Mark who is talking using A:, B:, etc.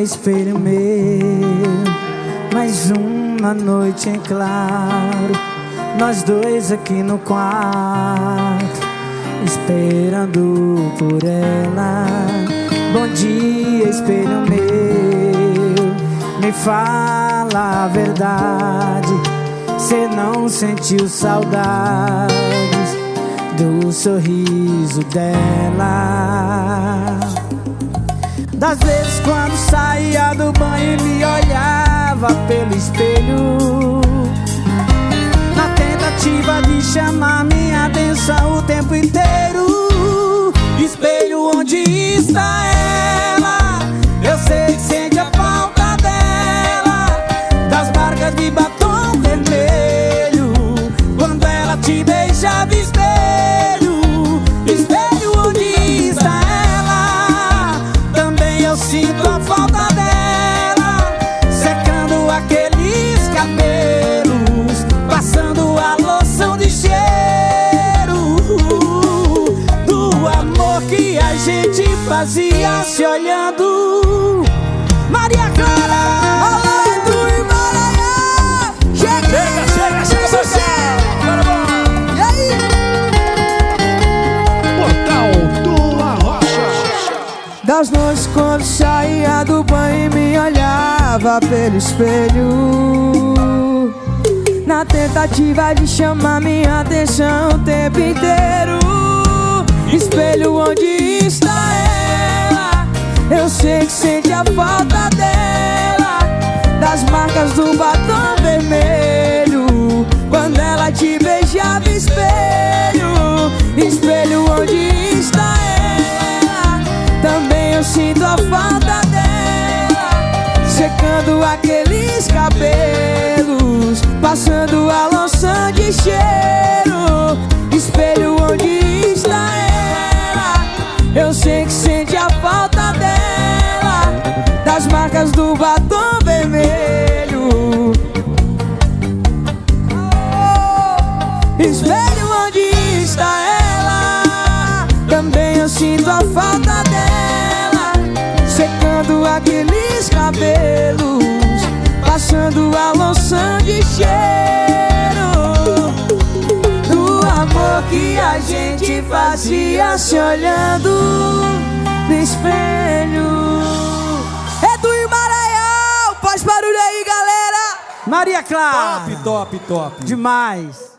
A: espelho meu, mais uma noite em claro, nós dois aqui no quarto, esperando por ela. Bom dia, espelho meu, me fala a verdade, cê não sentiu saudades do sorriso dela? Das vezes quando saía do banho e me olhava pelo espelho, na tentativa de chamar minha atenção o tempo inteiro. Espelho, onde está ela? Eu sei que sente a falta dela, das marcas de batom vermelho, quando ela te beijava. Espelho, espelho, onde está ela? Também eu sinto a falta dela, secando aqueles cabelos, passando a loção de cheiro do amor que a gente fazia se olhando. Maria Clara, alô do Imaraiá, chega, sucesso. E aí?
B: Portal do Arrocha.
A: Das noites quando saía do banho e me olhava pelo espelho, na tentativa de chamar minha atenção o tempo inteiro. Espelho, onde está ela? Eu sei que sente a falta dela, das marcas do batom vermelho, quando ela te beijava. Espelho, espelho, onde está ela? Também eu sinto a falta dela, secando aqueles cabelos, passando a loção de cheiro. Espelho, onde está ela? Eu sei que sente a falta dela, das marcas do batom vermelho. Espelho, onde está ela? Também eu sinto a falta dela, secando aqueles cabelos, passando a loção de cheiro do amor que a gente fazia se olhando no espelho. É do Imaraial, faz barulho aí, galera. Maria Clara,
B: Top.
A: demais.